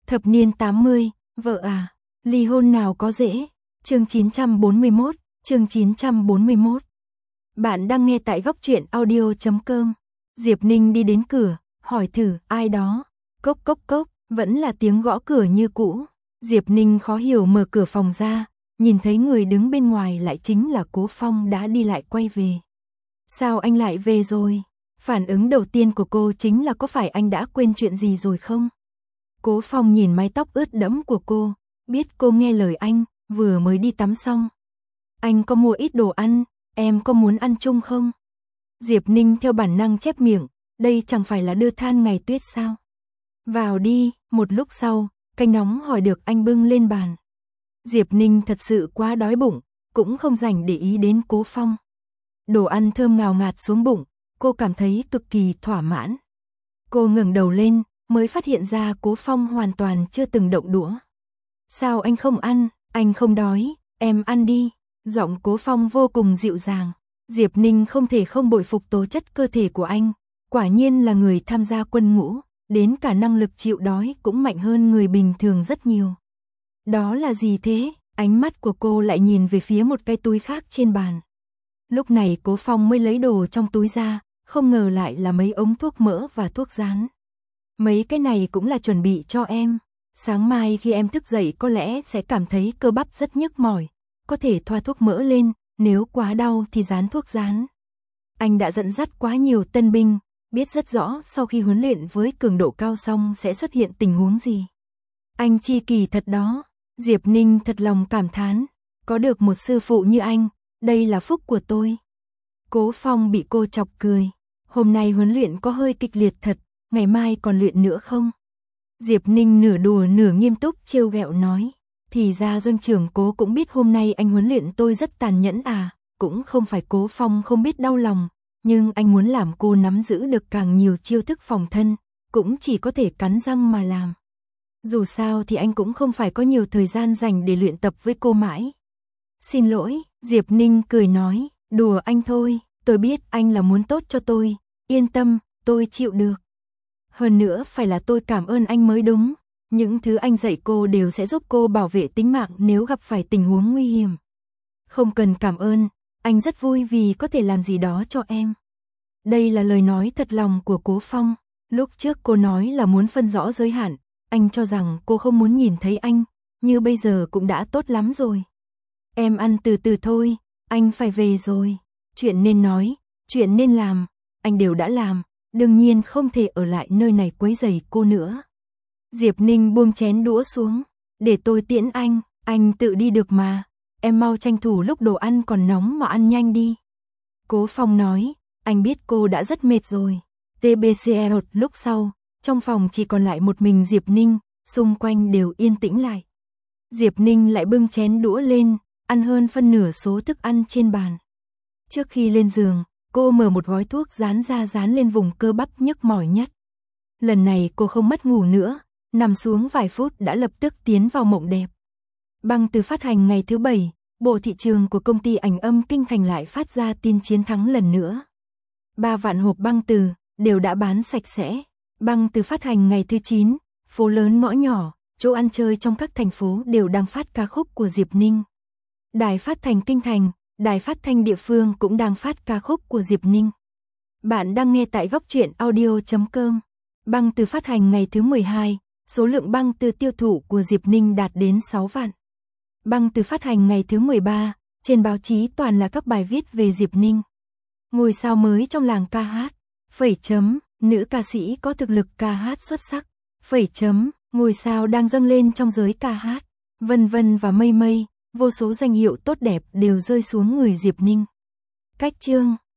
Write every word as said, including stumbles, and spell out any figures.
Thập niên tám mươi, vợ à, ly hôn nào có dễ. Chương chín trăm bốn mươi mốt, chương chín trăm bốn mươi mốt. Bạn đang nghe tại góc truyện audio chấm com. Diệp Ninh đi đến cửa, hỏi thử, ai đó? Cốc cốc cốc, vẫn là tiếng gõ cửa như cũ. Diệp Ninh khó hiểu mở cửa phòng ra, nhìn thấy người đứng bên ngoài lại chính là Cố Phong đã đi lại quay về. Sao anh lại về rồi? Phản ứng đầu tiên của cô chính là có phải anh đã quên chuyện gì rồi không? Cố Phong nhìn mái tóc ướt đẫm của cô, biết cô nghe lời anh, vừa mới đi tắm xong. Anh có mua ít đồ ăn, em có muốn ăn chung không? Diệp Ninh theo bản năng chép miệng, đây chẳng phải là đưa than ngày tuyết sao? Vào đi, một lúc sau, canh nóng hỏi được anh bưng lên bàn. Diệp Ninh thật sự quá đói bụng, cũng không dành để ý đến Cố Phong. Đồ ăn thơm ngào ngạt xuống bụng, cô cảm thấy cực kỳ thỏa mãn. Cô ngẩng đầu lên, mới phát hiện ra Cố Phong hoàn toàn chưa từng động đũa. Sao anh không ăn, anh không đói, em ăn đi. Giọng Cố Phong vô cùng dịu dàng. Diệp Ninh không thể không bội phục tố chất cơ thể của anh. Quả nhiên là người tham gia quân ngũ, đến cả năng lực chịu đói cũng mạnh hơn người bình thường rất nhiều. Đó là gì thế? Ánh mắt của cô lại nhìn về phía một cái túi khác trên bàn. Lúc này Cố Phong mới lấy đồ trong túi ra, không ngờ lại là mấy ống thuốc mỡ và thuốc rán. Mấy cái này cũng là chuẩn bị cho em. Sáng mai khi em thức dậy có lẽ sẽ cảm thấy cơ bắp rất nhức mỏi. Có thể thoa thuốc mỡ lên, nếu quá đau thì rán thuốc rán. Anh đã dẫn dắt quá nhiều tân binh, biết rất rõ sau khi huấn luyện với cường độ cao xong sẽ xuất hiện tình huống gì. Anh chi kỳ thật đó. Diệp Ninh thật lòng cảm thán. Có được một sư phụ như anh, đây là phúc của tôi. Cố Phong bị cô chọc cười. Hôm nay huấn luyện có hơi kịch liệt thật, ngày mai còn luyện nữa không? Diệp Ninh nửa đùa nửa nghiêm túc trêu ghẹo nói. Thì ra doanh trưởng Cố cũng biết hôm nay anh huấn luyện tôi rất tàn nhẫn à, cũng không phải Cố Phong không biết đau lòng, nhưng anh muốn làm cô nắm giữ được càng nhiều chiêu thức phòng thân, cũng chỉ có thể cắn răng mà làm. Dù sao thì anh cũng không phải có nhiều thời gian dành để luyện tập với cô mãi. Xin lỗi, Diệp Ninh cười nói, đùa anh thôi, tôi biết anh là muốn tốt cho tôi, yên tâm, tôi chịu được. Hơn nữa phải là tôi cảm ơn anh mới đúng, những thứ anh dạy cô đều sẽ giúp cô bảo vệ tính mạng nếu gặp phải tình huống nguy hiểm. Không cần cảm ơn, anh rất vui vì có thể làm gì đó cho em. Đây là lời nói thật lòng của Cố Phong, lúc trước cô nói là muốn phân rõ giới hạn, anh cho rằng cô không muốn nhìn thấy anh, như bây giờ cũng đã tốt lắm rồi. Em ăn từ từ thôi, anh phải về rồi. Chuyện nên nói, chuyện nên làm, anh đều đã làm, đương nhiên không thể ở lại nơi này quấy rầy cô nữa. Diệp Ninh buông chén đũa xuống, để tôi tiễn anh, anh tự đi được mà, em mau tranh thủ lúc đồ ăn còn nóng mà ăn nhanh đi. Cố Phong nói, anh biết cô đã rất mệt rồi. tê bê xê một lúc sau, trong phòng chỉ còn lại một mình Diệp Ninh, xung quanh đều yên tĩnh lại. Diệp Ninh lại bưng chén đũa lên, ăn hơn phân nửa số thức ăn trên bàn. Trước khi lên giường, cô mở một gói thuốc dán ra dán lên vùng cơ bắp nhức mỏi nhất. Lần này cô không mất ngủ nữa, nằm xuống vài phút đã lập tức tiến vào mộng đẹp. Băng từ phát hành ngày thứ bảy, bộ thị trường của công ty ảnh âm Kinh Thành lại phát ra tin chiến thắng lần nữa. Ba vạn hộp băng từ, đều đã bán sạch sẽ. Băng từ phát hành ngày thứ chín, phố lớn ngõ nhỏ, chỗ ăn chơi trong các thành phố đều đang phát ca khúc của Diệp Ninh. Đài phát thanh Kinh Thành, đài phát thanh địa phương cũng đang phát ca khúc của Diệp Ninh. Bạn đang nghe tại góc truyện audio chấm com. Băng từ phát hành ngày thứ mười hai, số lượng băng từ tiêu thụ của Diệp Ninh đạt đến sáu vạn. Băng từ phát hành ngày thứ mười ba, trên báo chí toàn là các bài viết về Diệp Ninh. Ngôi sao mới trong làng ca hát, phẩy chấm, nữ ca sĩ có thực lực ca hát xuất sắc, phẩy chấm, ngôi sao đang dâng lên trong giới ca hát, vân vân và mây mây, vô số danh hiệu tốt đẹp đều rơi xuống người Diệp Ninh. Cách chương